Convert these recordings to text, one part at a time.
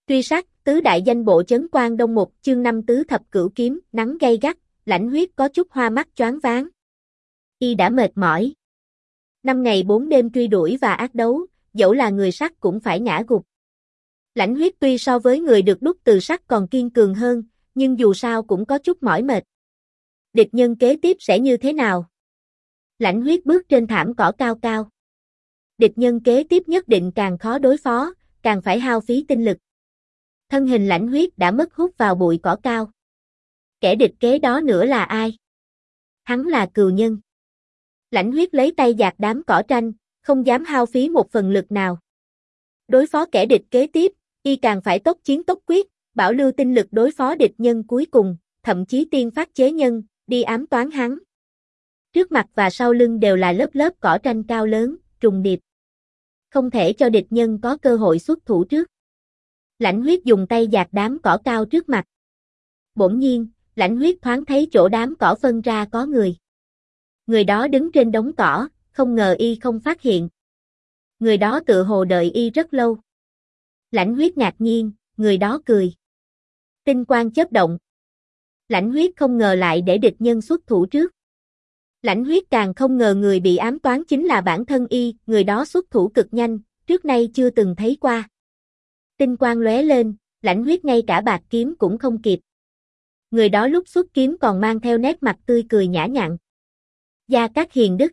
Truy sát, tứ đại danh bộ chấn Quan Đông một chương 5 tứ thập cửu kiếm, nắng gay gắt, Lãnh Huyết có chút hoa mắt choáng váng. Y đã mệt mỏi. 5 ngày 4 đêm truy đuổi và ác đấu, dẫu là người sắt cũng phải ngã gục. Lãnh Huyết tuy so với người được đúc từ sắt còn kiên cường hơn, nhưng dù sao cũng có chút mỏi mệt. Địch nhân kế tiếp sẽ như thế nào? Lãnh Huyết bước trên thảm cỏ cao cao. Địch nhân kế tiếp nhất định càng khó đối phó, càng phải hao phí tinh lực. Thân hình Lãnh Huyết đã mất hút vào bụi cỏ cao. Kẻ địch kế đó nữa là ai? Hắn là Cừu Nhân. Lãnh Huyết lấy tay dạt đám cỏ tranh, không dám hao phí một phần lực nào. Đối phó kẻ địch kế tiếp, y càng phải tốc chiến tốc quyết, bảo lưu tinh lực đối phó địch nhân cuối cùng, thậm chí tiên phát chế nhân, đi ám toán hắn. Trước mặt và sau lưng đều là lớp lớp cỏ tranh cao lớn, trùng điệp. Không thể cho địch nhân có cơ hội xuất thủ trước. Lãnh Huyết dùng tay dạt đám cỏ cao trước mặt. Bỗng nhiên, Lãnh Huyết thoáng thấy chỗ đám cỏ phân ra có người. Người đó đứng trên đống cỏ, không ngờ y không phát hiện. Người đó tự hồ đợi y rất lâu. Lãnh Huyết ngạc nhiên, người đó cười. Tinh quang chớp động. Lãnh Huyết không ngờ lại để địch nhân xuất thủ trước. Lãnh Huyết càng không ngờ người bị ám toán chính là bản thân y, người đó xuất thủ cực nhanh, trước nay chưa từng thấy qua. Tinh quang lóe lên, Lãnh Huyết ngay cả bạc kiếm cũng không kịp. Người đó lúc xuất kiếm còn mang theo nét mặt tươi cười nhã nhặn. Gia Cát Hiền Đức.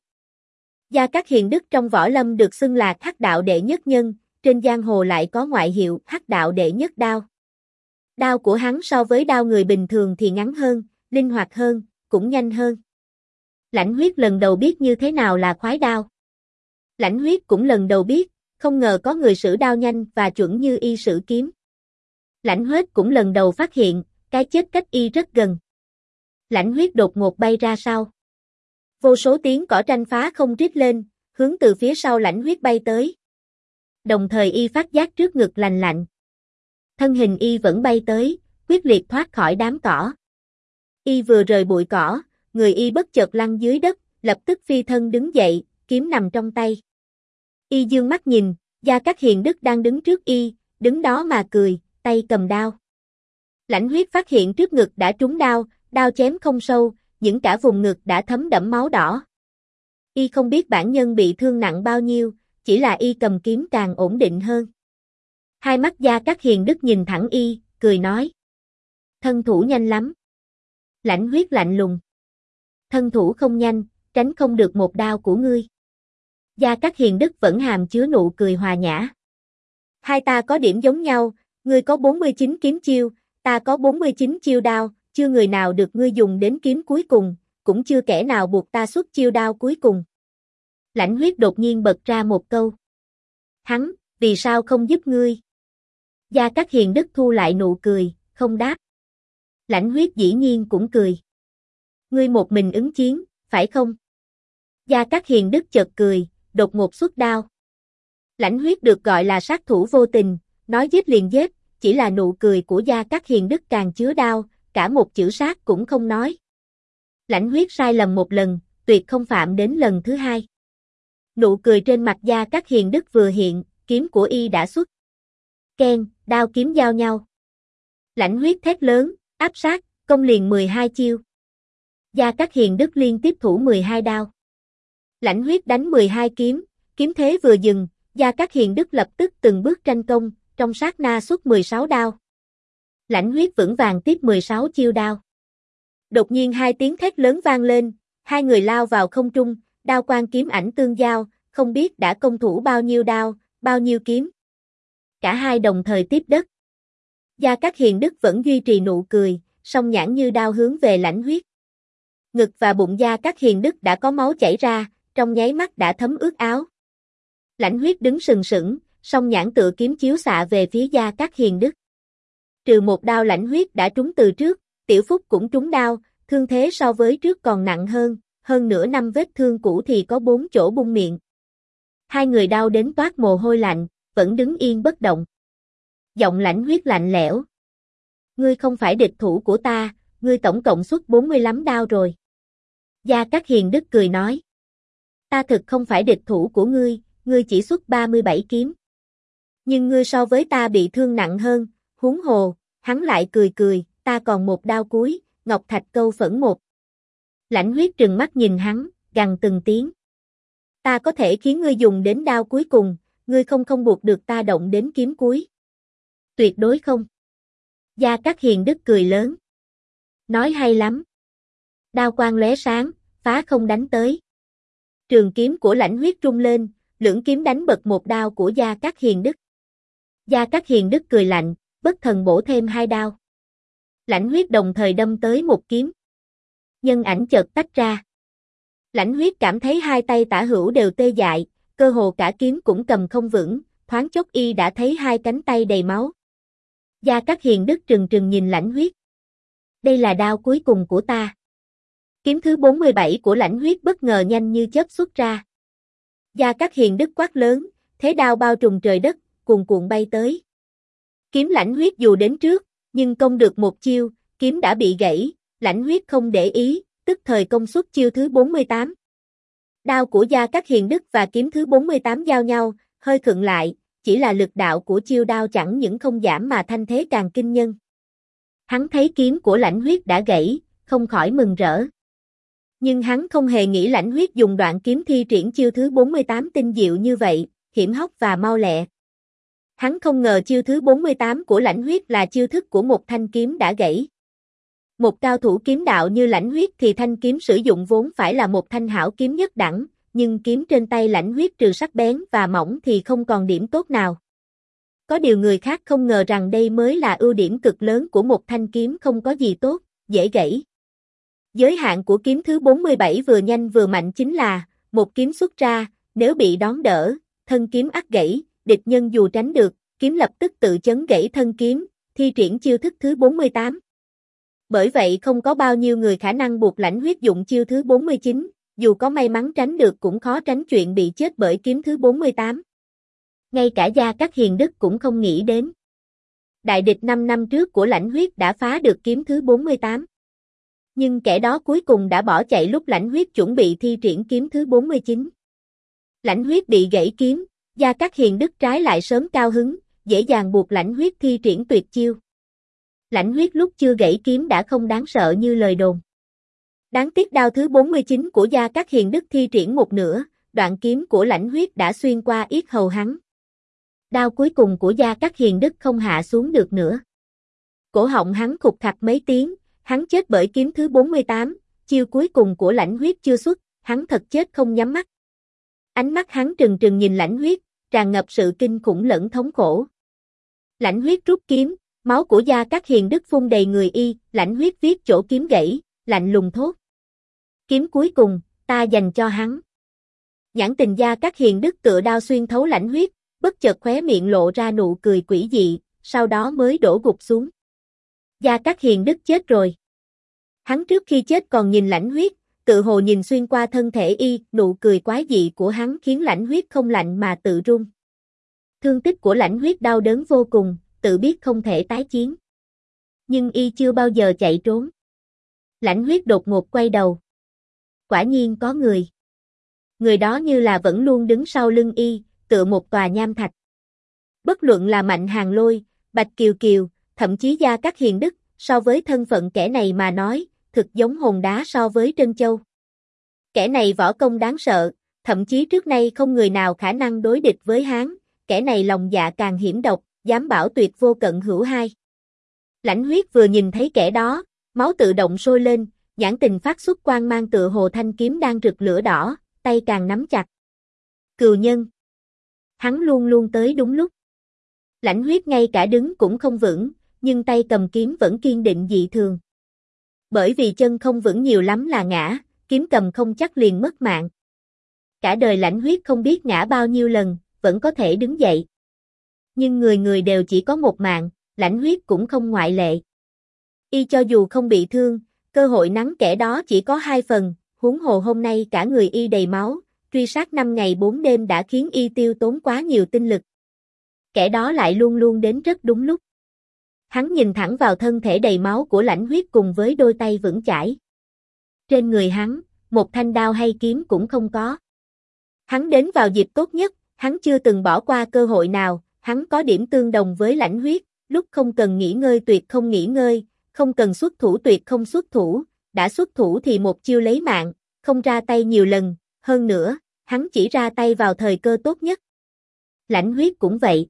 Gia Cát Hiền Đức trong võ lâm được xưng là Hắc đạo đệ nhất nhân, trên giang hồ lại có ngoại hiệu Hắc đạo đệ nhất đao. Đao của hắn so với đao người bình thường thì ngắn hơn, linh hoạt hơn, cũng nhanh hơn. Lãnh Huyết lần đầu biết như thế nào là khoái đao. Lãnh Huyết cũng lần đầu biết, không ngờ có người sử đao nhanh và chuẩn như y sử kiếm. Lãnh Huyết cũng lần đầu phát hiện, cái chết cách y rất gần. Lãnh Huyết đột ngột bay ra sau. Vô số tiếng cỏ tranh phá không rít lên, hướng từ phía sau Lãnh Huyết bay tới. Đồng thời y phát giác trước ngực lành lạnh. Thân hình y vẫn bay tới, quyết liệt thoát khỏi đám cỏ. Y vừa rời bụi cỏ, người y bất chợt lăn dưới đất, lập tức phi thân đứng dậy, kiếm nằm trong tay. Y dương mắt nhìn, Gia Cát Hiền Đức đang đứng trước y, đứng đó mà cười, tay cầm đao. Lãnh Huyết phát hiện trước ngực đã trúng đao, đao chém không sâu, những cả vùng ngực đã thấm đẫm máu đỏ. Y không biết bản nhân bị thương nặng bao nhiêu, chỉ là y cầm kiếm càng ổn định hơn. Hai mắt Gia Cát Hiền Đức nhìn thẳng y, cười nói. Thân thủ nhanh lắm. Lãnh Huyết lạnh lùng. Thân thủ không nhanh, tránh không được một đao của ngươi. Gia Cát Hiền Đức vẫn hàm chứa nụ cười hòa nhã. Hai ta có điểm giống nhau, ngươi có 49 kiếm chiêu, ta có 49 chiêu đao, chưa người nào được ngươi dùng đến kiếm cuối cùng, cũng chưa kẻ nào buộc ta xuất chiêu đao cuối cùng. Lãnh Huyết đột nhiên bật ra một câu. Hắn, vì sao không giúp ngươi? Gia Cát Hiền Đức thu lại nụ cười, không đáp. Lãnh Huyết dĩ nhiên cũng cười. Ngươi một mình ứng chiến, phải không? Gia Cát Hiền Đức chợt cười, đột ngột xuất đao. Lãnh Huyết được gọi là sát thủ vô tình, nói giết liền giết, chỉ là nụ cười của Gia Cát Hiền Đức càng chứa đao, cả một chữ sát cũng không nói. Lãnh Huyết sai lầm một lần, tuyệt không phạm đến lần thứ hai. Nụ cười trên mặt Gia Cát Hiền Đức vừa hiện, kiếm của y đã xuất. Keng, đao kiếm giao nhau. Lãnh Huyết thét lớn, áp sát, công liền 12 chiêu. Gia Cát Hiền Đức liên tiếp thủ 12 đao. Lãnh Huyết đánh 12 kiếm, kiếm thế vừa dừng, Gia Cát Hiền Đức lập tức từng bước tranh công, trong sát na xuất 16 đao. Lãnh Huyết vững vàng tiếp 16 chiêu đao. Đột nhiên hai tiếng thét lớn vang lên, hai người lao vào không trung, đao quang kiếm ảnh tương giao, không biết đã công thủ bao nhiêu đao, bao nhiêu kiếm. Cả hai đồng thời tiếp đất. Gia Cát Hiền Đức vẫn duy trì nụ cười, song nhãn như đao hướng về Lãnh Huyết. Ngực và bụng Gia Cát Hiền Đức đã có máu chảy ra, trong nháy mắt đã thấm ướt áo. Lãnh Huyết đứng sừng sững, song nhãn tựa kiếm chiếu xạ về phía Gia Cát Hiền Đức. Trừ một đao Lãnh Huyết đã trúng từ trước, Tiểu Phúc cũng trúng đao, thương thế so với trước còn nặng hơn nữa 5 vết thương cũ thì có 4 chỗ bung miệng. Hai người đau đến toát mồ hôi lạnh, vẫn đứng yên bất động. Giọng Lãnh Huyết lạnh lẽo. Ngươi không phải địch thủ của ta, ngươi tổng cộng xuất 45 đao rồi. Gia Cát Hiền Đức cười nói. Ta thực không phải địch thủ của ngươi chỉ xuất 37 kiếm. Nhưng ngươi so với ta bị thương nặng hơn, huống hồ, hắn lại cười cười, ta còn một đao cuối, ngọc thạch câu phẫn một. Lãnh huyết trừng mắt nhìn hắn, gằn từng tiếng. Ta có thể khiến ngươi dùng đến đao cuối cùng, ngươi không buộc được ta động đến kiếm cuối. Tuyệt đối không. Gia Cát Hiền Đức cười lớn. Nói hay lắm. Đao quang lóe sáng, phá không đánh tới. Trường kiếm của Lãnh huyết rung lên, lưỡng kiếm đánh bật một đao của Gia Cát Hiền Đức. Gia Cát Hiền Đức cười lạnh, bất thần bổ thêm hai đao. Lãnh huyết đồng thời đâm tới một kiếm. Nhân ảnh chợt tách ra. Lãnh huyết cảm thấy hai tay tả hữu đều tê dại, cơ hồ cả kiếm cũng cầm không vững, thoáng chốc y đã thấy hai cánh tay đầy máu. Gia Cát Hiền Đức trừng trừng nhìn Lãnh huyết. Đây là đao cuối cùng của ta. Kiếm thứ 47 của Lãnh huyết bất ngờ nhanh như chớp xuất ra. Gia Cát Hiền Đức quát lớn, thế đao bao trùm trời đất, cuồn cuộn bay tới. Kiếm Lãnh huyết dù đến trước, nhưng công được một chiêu, kiếm đã bị gãy, Lãnh huyết không để ý, tức thời công suất chiêu thứ 48. Đao của Gia Cát Hiền Đức và kiếm thứ 48 giao nhau, hơi khựng lại, chỉ là lực đạo của chiêu đao chẳng những không giảm mà thanh thế càng kinh nhân. Hắn thấy kiếm của Lãnh huyết đã gãy, không khỏi mừng rỡ. Nhưng hắn không hề nghĩ Lãnh huyết dùng đoạn kiếm thi triển chiêu thứ 48 tinh diệu như vậy, hiểm hóc và mau lẹ. Hắn không ngờ chiêu thứ 48 của Lãnh huyết là chiêu thức của một thanh kiếm đã gãy. Một cao thủ kiếm đạo như Lãnh huyết thì thanh kiếm sử dụng vốn phải là một thanh hảo kiếm nhất đẳng, nhưng kiếm trên tay Lãnh huyết trừ sắc bén và mỏng thì không còn điểm tốt nào. Có điều người khác không ngờ rằng đây mới là ưu điểm cực lớn của một thanh kiếm không có gì tốt, dễ gãy. Giới hạn của kiếm thứ 47 vừa nhanh vừa mạnh chính là, một kiếm xuất ra, nếu bị đón đỡ, thân kiếm ắt gãy, địch nhân dù tránh được, kiếm lập tức tự chấn gãy thân kiếm, thi triển chiêu thức thứ 48. Bởi vậy không có bao nhiêu người khả năng buộc Lãnh huyết dụng chiêu thứ 49, dù có may mắn tránh được cũng khó tránh chuyện bị chết bởi kiếm thứ 48. Ngay cả Gia Cát Hiền Đức cũng không nghĩ đến. Đại địch 5 năm trước của Lãnh huyết đã phá được kiếm thứ 48. Nhưng kẻ đó cuối cùng đã bỏ chạy lúc Lãnh huyết chuẩn bị thi triển kiếm thứ 49. Lãnh huyết bị gãy kiếm, Gia Cát Hiền Đức trái lại sớm cao hứng, dễ dàng buộc Lãnh huyết thi triển tuyệt chiêu. Lãnh huyết lúc chưa gãy kiếm đã không đáng sợ như lời đồn. Đáng tiếc đao thứ 49 của Gia Cát Hiền Đức thi triển một nửa, đoạn kiếm của Lãnh huyết đã xuyên qua yết hầu hắn. Đao cuối cùng của Gia Cát Hiền Đức không hạ xuống được nữa. Cổ họng hắn khục khặc mấy tiếng, hắn chết bởi kiếm thứ 48, chiêu cuối cùng của Lãnh huyết chưa xuất, hắn thật chết không nhắm mắt. Ánh mắt hắn trừng trừng nhìn Lãnh huyết, tràn ngập sự kinh khủng lẫn thống khổ. Lãnh huyết rút kiếm, máu của Gia Cát Hiền Đức phun đầy người y, Lãnh huyết viết chỗ kiếm gãy, lạnh lùng thốt. Kiếm cuối cùng, ta dành cho hắn. Nhãn tình Gia Cát Hiền Đức tựa đao xuyên thấu Lãnh huyết, bất chợt khóe miệng lộ ra nụ cười quỷ dị, sau đó mới đổ gục xuống. Gia Cát Hiền Đức chết rồi. Hắn trước khi chết còn nhìn Lãnh huyết, tự hồ nhìn xuyên qua thân thể y, nụ cười quái dị của hắn khiến Lãnh huyết không lạnh mà tự run. Thương tích của Lãnh huyết đau đớn vô cùng, tự biết không thể tái chiến. Nhưng y chưa bao giờ chạy trốn. Lãnh huyết đột ngột quay đầu. Quả nhiên có người. Người đó như là vẫn luôn đứng sau lưng y, tựa một tòa nham thạch. Bất luận là Mạnh Hàng Lôi, Bạch Kiều Kiều, thậm chí Gia Cát Hiền Đức, so với thân phận kẻ này mà nói, thực giống hòn đá so với trân châu. Kẻ này võ công đáng sợ, thậm chí trước nay không người nào khả năng đối địch với hắn, kẻ này lòng dạ càng hiểm độc, dám bảo tuyệt vô cận hữu hai. Lãnh huyết vừa nhìn thấy kẻ đó, máu tự động sôi lên, nhãn tình phát xuất quang mang tựa hồ thanh kiếm đang rực lửa đỏ, tay càng nắm chặt. Cừu nhân. Hắn luôn luôn tới đúng lúc. Lãnh huyết ngay cả đứng cũng không vững, nhưng tay cầm kiếm vẫn kiên định dị thường. Bởi vì chân không vững nhiều lắm là ngã, kiếm cầm không chắc liền mất mạng. Cả đời Lãnh huyết không biết ngã bao nhiêu lần, vẫn có thể đứng dậy. Nhưng người người đều chỉ có một mạng, Lãnh huyết cũng không ngoại lệ. Y cho dù không bị thương, cơ hội nắng kẻ đó chỉ có 2 phần, huống hồ hôm nay cả người y đầy máu, truy sát 5 ngày 4 đêm đã khiến y tiêu tốn quá nhiều tinh lực. Kẻ đó lại luôn luôn đến rất đúng lúc. Hắn nhìn thẳng vào thân thể đầy máu của Lãnh huyết cùng với đôi tay vững chãi. Trên người hắn, một thanh đao hay kiếm cũng không có. Hắn đến vào dịp tốt nhất, hắn chưa từng bỏ qua cơ hội nào, hắn có điểm tương đồng với Lãnh huyết, lúc không cần nghỉ ngơi tuyệt không nghỉ ngơi, không cần xuất thủ tuyệt không xuất thủ, đã xuất thủ thì một chiêu lấy mạng, không ra tay nhiều lần, hơn nữa, hắn chỉ ra tay vào thời cơ tốt nhất. Lãnh huyết cũng vậy.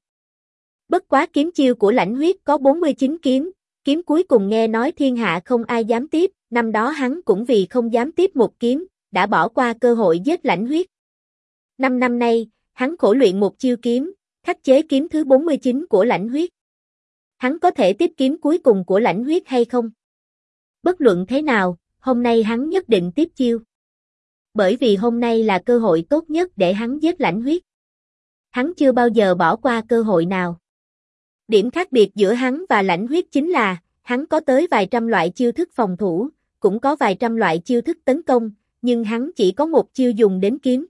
Bất quá kiếm chiêu của lãnh huyết có 49 kiếm, kiếm cuối cùng nghe nói thiên hạ không ai dám tiếp, năm đó hắn cũng vì không dám tiếp một kiếm, đã bỏ qua cơ hội giết lãnh huyết. 5 năm nay, hắn khổ luyện một chiêu kiếm, khắc chế kiếm thứ 49 của lãnh huyết. Hắn có thể tiếp kiếm cuối cùng của lãnh huyết hay không? Bất luận thế nào, hôm nay hắn nhất định tiếp chiêu. Bởi vì hôm nay là cơ hội tốt nhất để hắn giết lãnh huyết. Hắn chưa bao giờ bỏ qua cơ hội nào. Điểm khác biệt giữa hắn và lãnh huyết chính là, hắn có tới vài trăm loại chiêu thức phòng thủ, cũng có vài trăm loại chiêu thức tấn công, nhưng hắn chỉ có một chiêu dùng đến kiếm.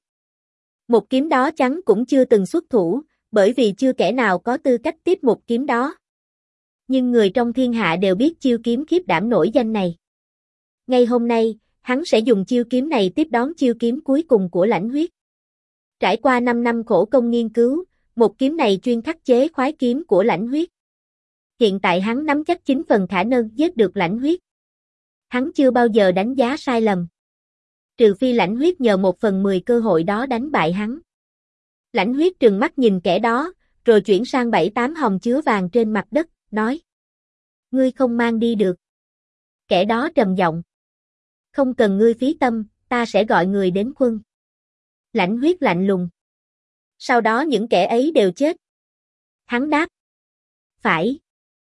Một kiếm đó chắn cũng chưa từng xuất thủ, bởi vì chưa kẻ nào có tư cách tiếp một kiếm đó. Nhưng người trong thiên hạ đều biết chiêu kiếm khiếp đảm nổi danh này. Ngay hôm nay, hắn sẽ dùng chiêu kiếm này tiếp đón chiêu kiếm cuối cùng của lãnh huyết. Trải qua 5 năm khổ công nghiên cứu, một kiếm này chuyên khắc chế khoái kiếm của lãnh huyết. Hiện tại hắn nắm chắc 9 phần khả năng giết được lãnh huyết. Hắn chưa bao giờ đánh giá sai lầm. Trừ phi lãnh huyết nhờ 1/10 cơ hội đó đánh bại hắn. Lãnh huyết trừng mắt nhìn kẻ đó, rồi chuyển sang 7-8 hòm chứa vàng trên mặt đất, nói. Ngươi không mang đi được. Kẻ đó trầm giọng. Không cần ngươi phí tâm, ta sẽ gọi người đến khuân. Lãnh huyết lạnh lùng. Sau đó những kẻ ấy đều chết. Hắn đáp. Phải.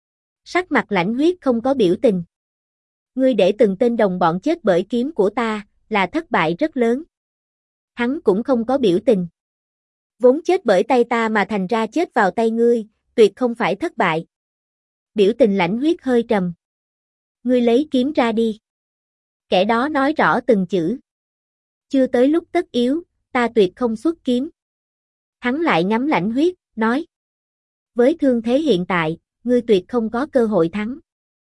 Sắc mặt lãnh huyết không có biểu tình. Ngươi để từng tên đồng bọn chết bởi kiếm của ta, là thất bại rất lớn. Hắn cũng không có biểu tình. Vốn chết bởi tay ta mà thành ra chết vào tay ngươi, tuyệt không phải thất bại. Biểu tình lãnh huyết hơi trầm. Ngươi lấy kiếm ra đi. Kẻ đó nói rõ từng chữ. Chưa tới lúc tất yếu, ta tuyệt không xuất kiếm. Hắn lại ngắm lãnh huyết, nói. Với thương thế hiện tại, ngươi tuyệt không có cơ hội thắng.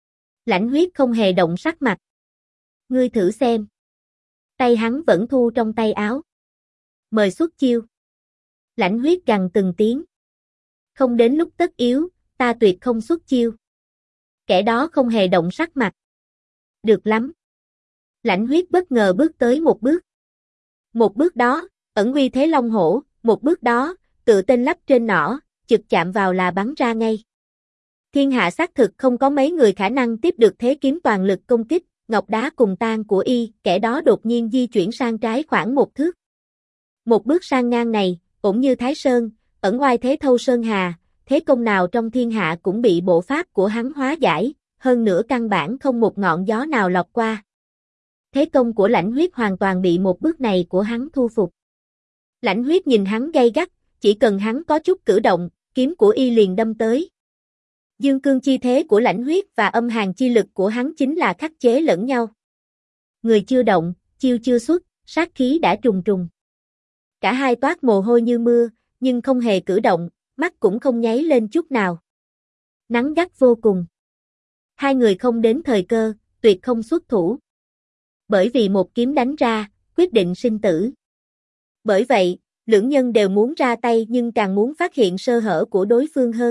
Lãnh huyết không hề động sắc mặt. Ngươi thử xem. Tay hắn vẫn thu trong tay áo. Mời xuất chiêu. Lãnh huyết gằn từng tiếng. Không đến lúc tất yếu, ta tuyệt không xuất chiêu. Kẻ đó không hề động sắc mặt. Được lắm. Lãnh huyết bất ngờ bước tới một bước. Một bước đó, ẩn uy thế long hổ, một bước đó, tự tên lắp trên nỏ, chực chạm vào là bắn ra ngay. Thiên hạ xác thực không có mấy người khả năng tiếp được thế kiếm toàn lực công kích, ngọc đá cùng tang của y, kẻ đó đột nhiên di chuyển sang trái khoảng 1 thước. Một bước sang ngang này, ổn như Thái Sơn, ẩn oai thế thâu sơn hà, thế công nào trong thiên hạ cũng bị bộ pháp của hắn hóa giải, hơn nữa căn bản không một ngọn gió nào lọt qua. Thế công của lãnh huyết hoàn toàn bị một bước này của hắn thu phục. Lãnh huyết nhìn hắn gay gắt, chỉ cần hắn có chút cử động, kiếm của y liền đâm tới. Dương cương chi thế của lãnh huyết và âm hàn chi lực của hắn chính là khắc chế lẫn nhau. Người chưa động, chiêu chưa xuất, sát khí đã trùng trùng. Cả hai toát mồ hôi như mưa, nhưng không hề cử động, mắt cũng không nháy lên chút nào. Nắng gắt vô cùng. Hai người không đến thời cơ, tuyệt không xuất thủ. Bởi vì một kiếm đánh ra, quyết định sinh tử. Bởi vậy, lưỡng nhân đều muốn ra tay nhưng càng muốn phát hiện sơ hở của đối phương hơn.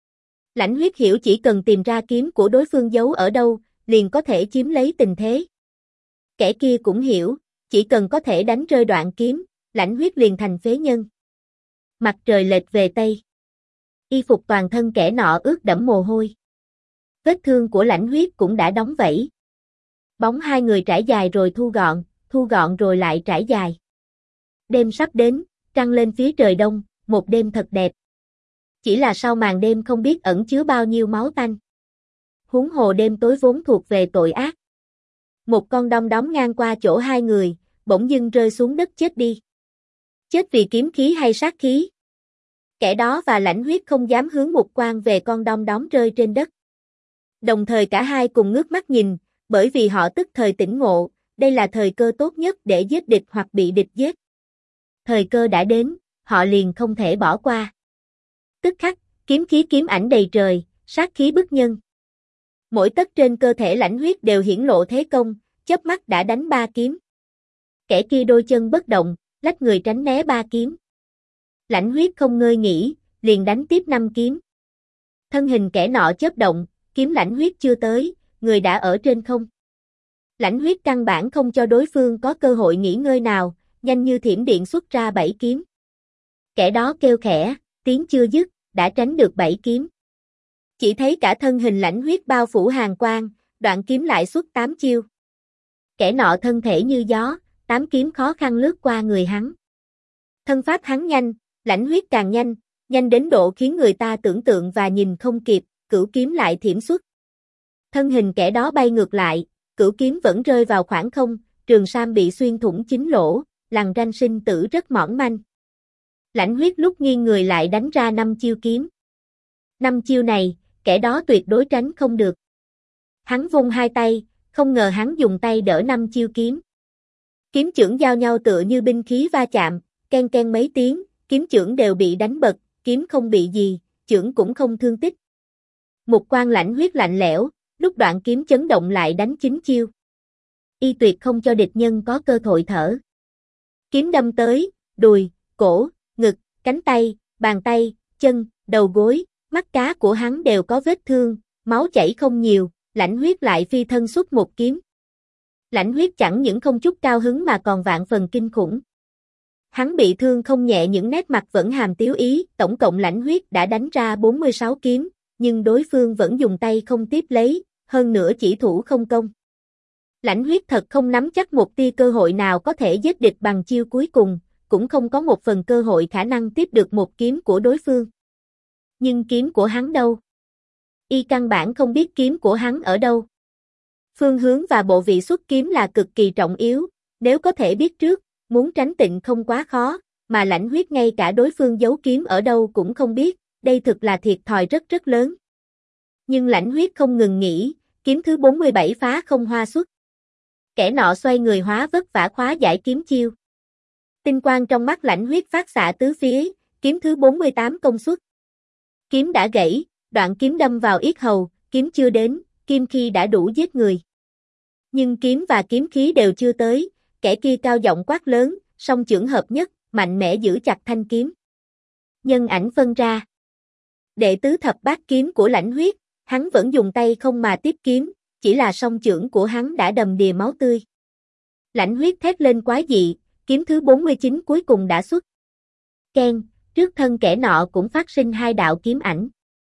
Lãnh huyết hiểu chỉ cần tìm ra kiếm của đối phương giấu ở đâu, liền có thể chiếm lấy tình thế. Kẻ kia cũng hiểu, chỉ cần có thể đánh rơi đoạn kiếm, lãnh huyết liền thành phế nhân. Mặt trời lệch về Tây. Y phục toàn thân kẻ nọ ướt đẫm mồ hôi. Vết thương của lãnh huyết cũng đã đóng vảy. Bóng hai người trải dài rồi thu gọn rồi lại trải dài. Đêm sắp đến, trăng lên phía trời đông, một đêm thật đẹp. Chỉ là sau màn đêm không biết ẩn chứa bao nhiêu máu tanh. Huống hồ đêm tối vốn thuộc về tội ác. Một con đom đóm ngang qua chỗ hai người, bỗng dưng rơi xuống đất chết đi. Chết vì kiếm khí hay sát khí? Kẻ đó và lãnh huyết không dám hướng mục quang về con đom đóm rơi trên đất. Đồng thời cả hai cùng ngước mắt nhìn, bởi vì họ tức thời tỉnh ngộ, đây là thời cơ tốt nhất để giết địch hoặc bị địch giết. Thời cơ đã đến, họ liền không thể bỏ qua. Tức khắc, kiếm khí kiếm ảnh đầy trời, sát khí bức nhân. Mỗi tấc trên cơ thể lãnh huyết đều hiển lộ thế công, chớp mắt đã đánh 3 kiếm. Kẻ kia đôi chân bất động, lách người tránh né 3 kiếm. Lãnh huyết không ngơi nghỉ, liền đánh tiếp 5 kiếm. Thân hình kẻ nọ chớp động, kiếm lãnh huyết chưa tới, người đã ở trên không. Lãnh huyết căn bản không cho đối phương có cơ hội nghỉ ngơi nào, nhanh như thiểm điện xuất ra 7 kiếm. Kẻ đó kêu khẽ, tiếng chưa dứt, đã tránh được 7 kiếm. Chỉ thấy cả thân hình lãnh huyết bao phủ hàn quang, đoạn kiếm lại xuất 8 chiêu. Kẻ nọ thân thể như gió, 8 kiếm khó khăn lướt qua người hắn. Thân pháp hắn nhanh, lãnh huyết càng nhanh, nhanh đến độ khiến người ta tưởng tượng và nhìn không kịp, cửu kiếm lại thiểm xuất. Thân hình kẻ đó bay ngược lại, cửu kiếm vẫn rơi vào khoảng không, trường sam bị xuyên thủng 9 lỗ, lằn ranh sinh tử rất mỏng manh. Lãnh huyết lúc nghiêng người lại đánh ra 5 chiêu kiếm. 5 chiêu này, kẻ đó tuyệt đối tránh không được. Hắn vung hai tay, không ngờ hắn dùng tay đỡ 5 chiêu kiếm. Kiếm chưởng giao nhau tựa như binh khí va chạm, ken ken mấy tiếng, kiếm chưởng đều bị đánh bật, kiếm không bị gì, chưởng cũng không thương tích. Một quan lãnh huyết lạnh lẽo, lúc đoạn kiếm chấn động lại đánh 9 chiêu. Y tuyệt không cho địch nhân có cơ hội thở. Kiếm đâm tới, đùi, cổ, ngực, cánh tay, bàn tay, chân, đầu gối, mắt cá của hắn đều có vết thương, máu chảy không nhiều, lãnh huyết lại phi thân xuất một kiếm. Lãnh huyết chẳng những không chút cao hứng mà còn vạn phần kinh khủng. Hắn bị thương không nhẹ, những nét mặt vẫn hàm tiếu ý, tổng cộng lãnh huyết đã đánh ra 46 kiếm, nhưng đối phương vẫn dùng tay không tiếp lấy, hơn nữa chỉ thủ không công. Lãnh huyết thật không nắm chắc một tia cơ hội nào có thể giết địch bằng chiêu cuối cùng, cũng không có một phần cơ hội khả năng tiếp được một kiếm của đối phương. Nhưng kiếm của hắn đâu? Y căn bản không biết kiếm của hắn ở đâu. Phương hướng và bộ vị xuất kiếm là cực kỳ trọng yếu, nếu có thể biết trước, muốn tránh tịnh không quá khó, mà lãnh huyết ngay cả đối phương giấu kiếm ở đâu cũng không biết, đây thực là thiệt thòi rất rất lớn. Nhưng lãnh huyết không ngừng nghỉ, kiếm thứ 47 phá không hoa xuất. Kẻ nọ xoay người hóa vất vả khóa giải kiếm chiêu. Tinh quang trong mắt lãnh huyết phát xạ tứ phía, kiếm thứ 48 công suất. Kiếm đã gãy, đoạn kiếm đâm vào yết hầu, kiếm chưa đến, kim khí đã đủ giết người. Nhưng kiếm và kiếm khí đều chưa tới, kẻ kia cao giọng quát lớn, song chưởng hợp nhất, mạnh mẽ giữ chặt thanh kiếm. Nhân ảnh phân ra. Đệ tứ thập bát kiếm của lãnh huyết, hắn vẫn dùng tay không mà tiếp kiếm, chỉ là song chưởng của hắn đã đầm đìa máu tươi. Lãnh huyết thét lên quái dị, kiếm thứ 49 cuối cùng đã xuất. Keng, trước thân kẻ nọ cũng phát sinh hai đạo kiếm ảnh.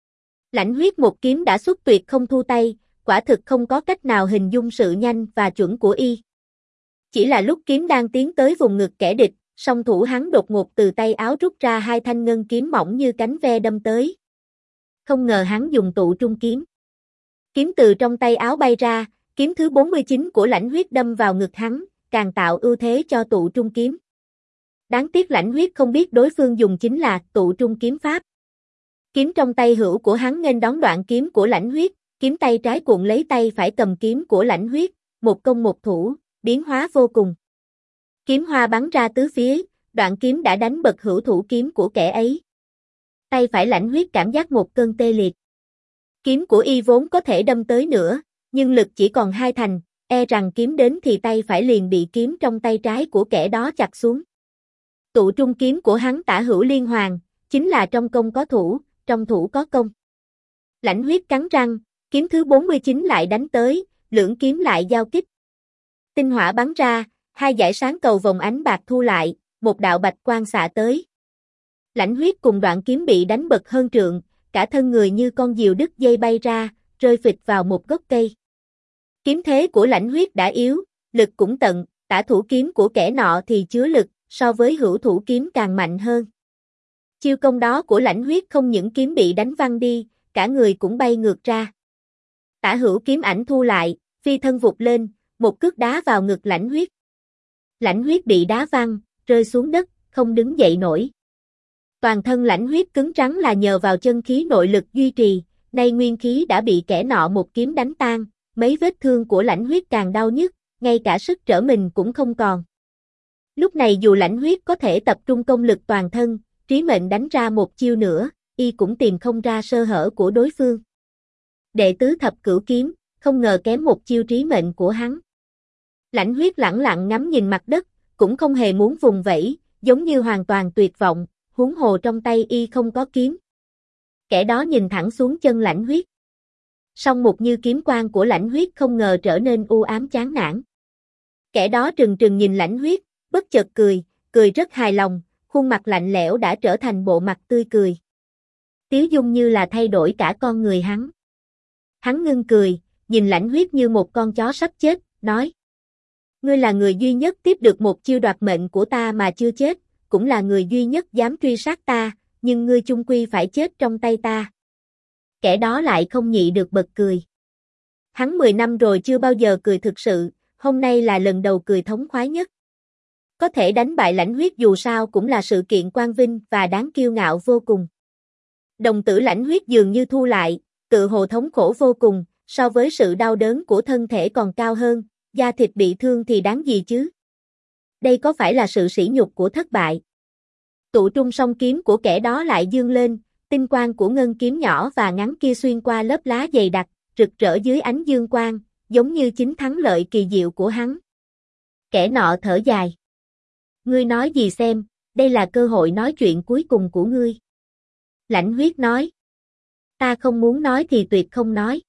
Lãnh huyết một kiếm đã xuất tuyệt không thu tay, quả thực không có cách nào hình dung sự nhanh và chuẩn của y. Chỉ là lúc kiếm đang tiến tới vùng ngực kẻ địch, song thủ hắn đột ngột từ tay áo rút ra hai thanh ngân kiếm mỏng như cánh ve đâm tới. Không ngờ hắn dùng tụ trung kiếm. Kiếm từ trong tay áo bay ra, kiếm thứ 49 của lãnh huyết đâm vào ngực hắn, càng tạo ưu thế cho tụ trung kiếm. Đáng tiếc lãnh huyết không biết đối phương dùng chính là tụ trung kiếm pháp. Kiếm trong tay hữu của hắn nghênh đón đoạn kiếm của lãnh huyết, kiếm tay trái cuộn lấy tay phải cầm kiếm của lãnh huyết, một công một thủ, biến hóa vô cùng. Kiếm hoa bắn ra tứ phía, đoạn kiếm đã đánh bật hữu thủ kiếm của kẻ ấy. Tay phải lãnh huyết cảm giác một cơn tê liệt. Kiếm của y vốn có thể đâm tới nữa, nhưng lực chỉ còn 2 thành, e rằng kiếm đến thì tay phải liền bị kiếm trong tay trái của kẻ đó chặt xuống. Tụ trung kiếm của hắn tả hữu liên hoàn, chính là trong công có thủ, trong thủ có công. Lãnh huyết cắn răng, kiếm thứ 49 lại đánh tới, lưỡng kiếm lại giao kích. Tinh hỏa bắn ra, hai dải sáng cầu vòng ánh bạc thu lại, một đạo bạch quang xạ tới. Lãnh huyết cùng đoạn kiếm bị đánh bật hơn trượng, cả thân người như con diều đứt dây bay ra, rơi phịch vào một gốc cây. Kiếm thế của lãnh huyết đã yếu, lực cũng tận, tả thủ kiếm của kẻ nọ thì chứa lực, so với hữu thủ kiếm càng mạnh hơn. Chiêu công đó của lãnh huyết không những kiếm bị đánh văng đi, cả người cũng bay ngược ra. Tả hữu kiếm ảnh thu lại, phi thân vụt lên, một cước đá vào ngực lãnh huyết. Lãnh huyết bị đá văng, rơi xuống đất, không đứng dậy nổi. Toàn thân lãnh huyết cứng rắn là nhờ vào chân khí nội lực duy trì, nay nguyên khí đã bị kẻ nọ một kiếm đánh tan, mấy vết thương của lãnh huyết càng đau nhức, ngay cả sức trở mình cũng không còn. Lúc này dù lãnh huyết có thể tập trung công lực toàn thân, trí mệnh đánh ra một chiêu nữa, y cũng tìm không ra sơ hở của đối phương. Đệ tứ thập cửu kiếm, không ngờ kém một chiêu trí mệnh của hắn. Lãnh huyết lẳng lặng ngắm nhìn mặt đất, cũng không hề muốn vùng vẫy, giống như hoàn toàn tuyệt vọng, huống hồ trong tay y không có kiếm. Kẻ đó nhìn thẳng xuống chân Lãnh Huyết. Song mục như kiếm quang của Lãnh Huyết không ngờ trở nên u ám chán nản. Kẻ đó trừng trừng nhìn Lãnh Huyết, bất chợt cười, cười rất hài lòng, khuôn mặt lạnh lẽo đã trở thành bộ mặt tươi cười. Tiếu dung như là thay đổi cả con người hắn. Hắn ngưng cười, nhìn Lãnh Huyết như một con chó sắp chết, nói: Ngươi là người duy nhất tiếp được một chiêu đoạt mệnh của ta mà chưa chết, cũng là người duy nhất dám truy sát ta, nhưng ngươi chung quy phải chết trong tay ta. Kẻ đó lại không nhịn được bật cười. Hắn 10 năm rồi chưa bao giờ cười thực sự, hôm nay là lần đầu cười thống khoái nhất. Có thể đánh bại Lãnh Huyết dù sao cũng là sự kiện quang vinh và đáng kiêu ngạo vô cùng. Đồng tử Lãnh Huyết dường như thu lại, tự hồ thống khổ vô cùng, so với sự đau đớn của thân thể còn cao hơn, da thịt bị thương thì đáng gì chứ? Đây có phải là sự sỉ nhục của thất bại? Tụ trung song kiếm của kẻ đó lại dương lên, tinh quang của ngân kiếm nhỏ và ngắn kia xuyên qua lớp lá dày đặc, rực rỡ dưới ánh dương quang, giống như chính thắng lợi kỳ diệu của hắn. Kẻ nọ thở dài. Ngươi nói gì xem, đây là cơ hội nói chuyện cuối cùng của ngươi. Lãnh Huyết nói. Ta không muốn nói thì tuyệt không nói.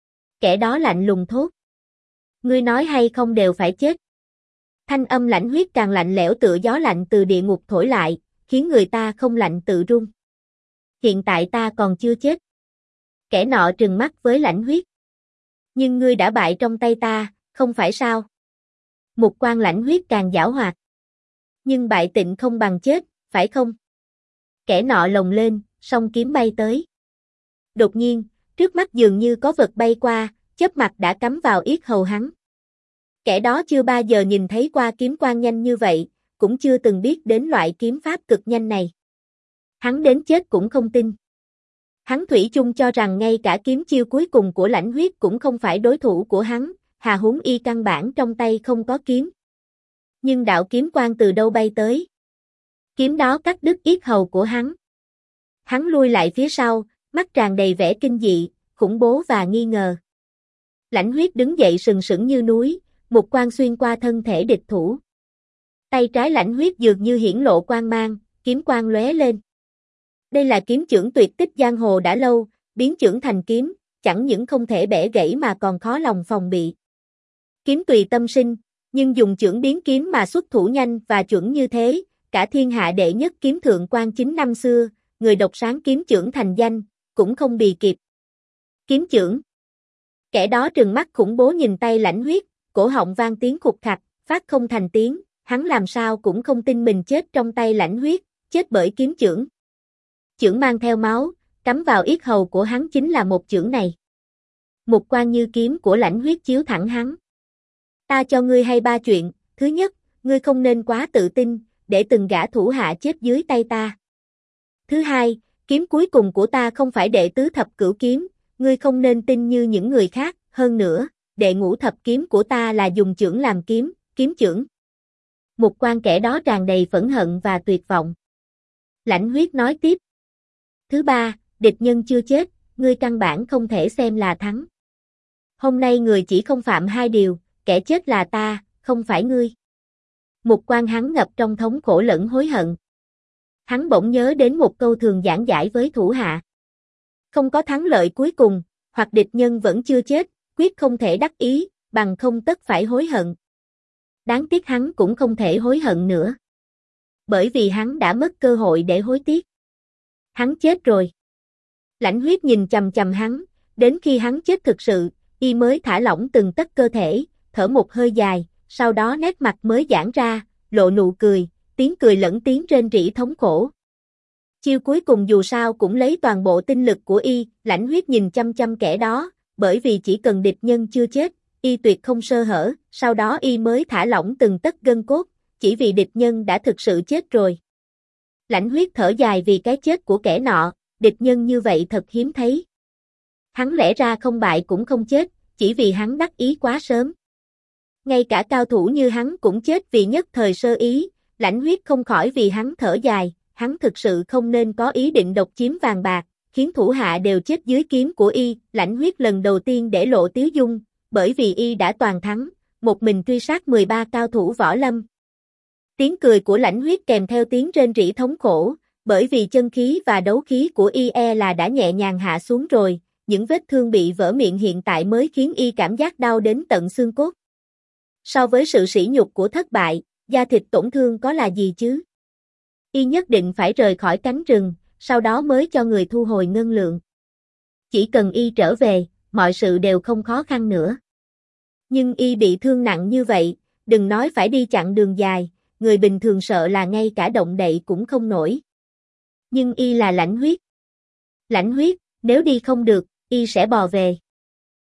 Kẻ đó lạnh lùng thốt. Ngươi nói hay không đều phải chết. Thanh âm Lãnh Huyết càng lạnh lẽo tựa gió lạnh từ địa ngục thổi lại, khiến người ta không lạnh tự run. Hiện tại ta còn chưa chết. Kẻ nọ trừng mắt với Lãnh Huyết. Nhưng ngươi đã bại trong tay ta, không phải sao? Mục quang Lãnh Huyết càng giảo hoạt. Nhưng bại tịnh không bằng chết, phải không? Kẻ nọ lồng lên, song kiếm bay tới. Đột nhiên, trước mắt dường như có vật bay qua, chớp mặt đã cắm vào yết hầu hắn. Kẻ đó chưa bao giờ nhìn thấy qua kiếm quang nhanh như vậy, cũng chưa từng biết đến loại kiếm pháp cực nhanh này. Hắn đến chết cũng không tin. Hắn thủy chung cho rằng ngay cả kiếm chiêu cuối cùng của Lãnh Huyết cũng không phải đối thủ của hắn, hà huống y căn bản trong tay không có kiếm. Nhưng đạo kiếm quang từ đâu bay tới? Kiếm đó cắt đứt yết hầu của hắn. Hắn lui lại phía sau, mắt tràn đầy vẻ kinh dị, khủng bố và nghi ngờ. Lãnh Huyết đứng dậy sừng sững như núi, một quang xuyên qua thân thể địch thủ. Tay trái Lãnh Huyết dường như hiển lộ quang mang, kiếm quang lóe lên. Đây là kiếm chưởng tuyệt tích giang hồ đã lâu, biến chưởng thành kiếm, chẳng những không thể bẻ gãy mà còn khó lòng phòng bị. Kiếm tùy tâm sinh, nhưng dùng chưởng biến kiếm mà xuất thủ nhanh và chuẩn như thế, cả thiên hạ đệ nhất kiếm thượng quan chính năm xưa, người độc sáng kiếm chưởng thành danh, cũng không bì kịp. Kiếm chưởng. Kẻ đó trừng mắt khủng bố nhìn tay Lãnh Huyết, cổ họng vang tiếng khục khặc, phát không thành tiếng, hắn làm sao cũng không tin mình chết trong tay Lãnh Huyết, chết bởi kiếm chưởng. Chưởng mang theo máu, cắm vào yết hầu của hắn chính là một chưởng này. Một quang như kiếm của Lãnh Huyết chiếu thẳng hắn. Ta cho ngươi hay 3 chuyện, thứ nhất, ngươi không nên quá tự tin, để từng gã thủ hạ chết dưới tay ta. Thứ hai, kiếm cuối cùng của ta không phải đệ tứ thập cửu kiếm, ngươi không nên tin như những người khác, hơn nữa, đệ ngũ thập kiếm của ta là dùng chưởng làm kiếm, kiếm chưởng. Một quan kẻ đó tràn đầy phẫn hận và tuyệt vọng. Lãnh Huyết nói tiếp. Thứ ba, địch nhân chưa chết, ngươi căn bản không thể xem là thắng. Hôm nay người chỉ không phạm 2 điều, kẻ chết là ta, không phải ngươi. Một quan hắn ngập trong thống khổ lẫn hối hận. Hắn bỗng nhớ đến một câu thường giảng giải với thủ hạ. Không có thắng lợi cuối cùng, hoặc địch nhân vẫn chưa chết, quyết không thể đắc ý, bằng không tất phải hối hận. Đáng tiếc hắn cũng không thể hối hận nữa. Bởi vì hắn đã mất cơ hội để hối tiếc. Hắn chết rồi. Lãnh Huyết nhìn chằm chằm hắn, đến khi hắn chết thực sự, y mới thả lỏng từng tấc cơ thể, thở một hơi dài, sau đó nét mặt mới giãn ra, lộ nụ cười, tiếng cười lẫn tiếng rên rỉ thống khổ. Chiêu cuối cùng dù sao cũng lấy toàn bộ tinh lực của y, Lãnh Huyết nhìn chăm chăm kẻ đó, bởi vì chỉ cần địch nhân chưa chết, y tuyệt không sơ hở, sau đó y mới thả lỏng từng tấc gân cốt, chỉ vì địch nhân đã thực sự chết rồi. Lãnh Huyết thở dài vì cái chết của kẻ nọ, địch nhân như vậy thật hiếm thấy. Hắn lẽ ra không bại cũng không chết, chỉ vì hắn đắc ý quá sớm. Ngay cả cao thủ như hắn cũng chết vì nhất thời sơ ý, Lãnh Huyết không khỏi vì hắn thở dài, hắn thực sự không nên có ý định độc chiếm vàng bạc, khiến thủ hạ đều chết dưới kiếm của y, Lãnh Huyết lần đầu tiên để lộ tiếu dung, bởi vì y đã toàn thắng, một mình truy sát 13 cao thủ võ lâm. Tiếng cười của Lãnh Huyết kèm theo tiếng rên rỉ thống khổ, Bởi vì chân khí và đấu khí của y là đã nhẹ nhàng hạ xuống rồi, những vết thương bị vỡ miệng hiện tại mới khiến y cảm giác đau đến tận xương cốt. So với sự sỉ nhục của thất bại, da thịt tổn thương có là gì chứ? Y nhất định phải rời khỏi cánh rừng, sau đó mới cho người thu hồi ngân lượng. Chỉ cần y trở về, mọi sự đều không khó khăn nữa. Nhưng y bị thương nặng như vậy, đừng nói phải đi chặng đường dài, người bình thường sợ là ngay cả động đậy cũng không nổi. Nhưng y là lãnh huyết. Lãnh huyết, nếu đi không được, y sẽ bò về.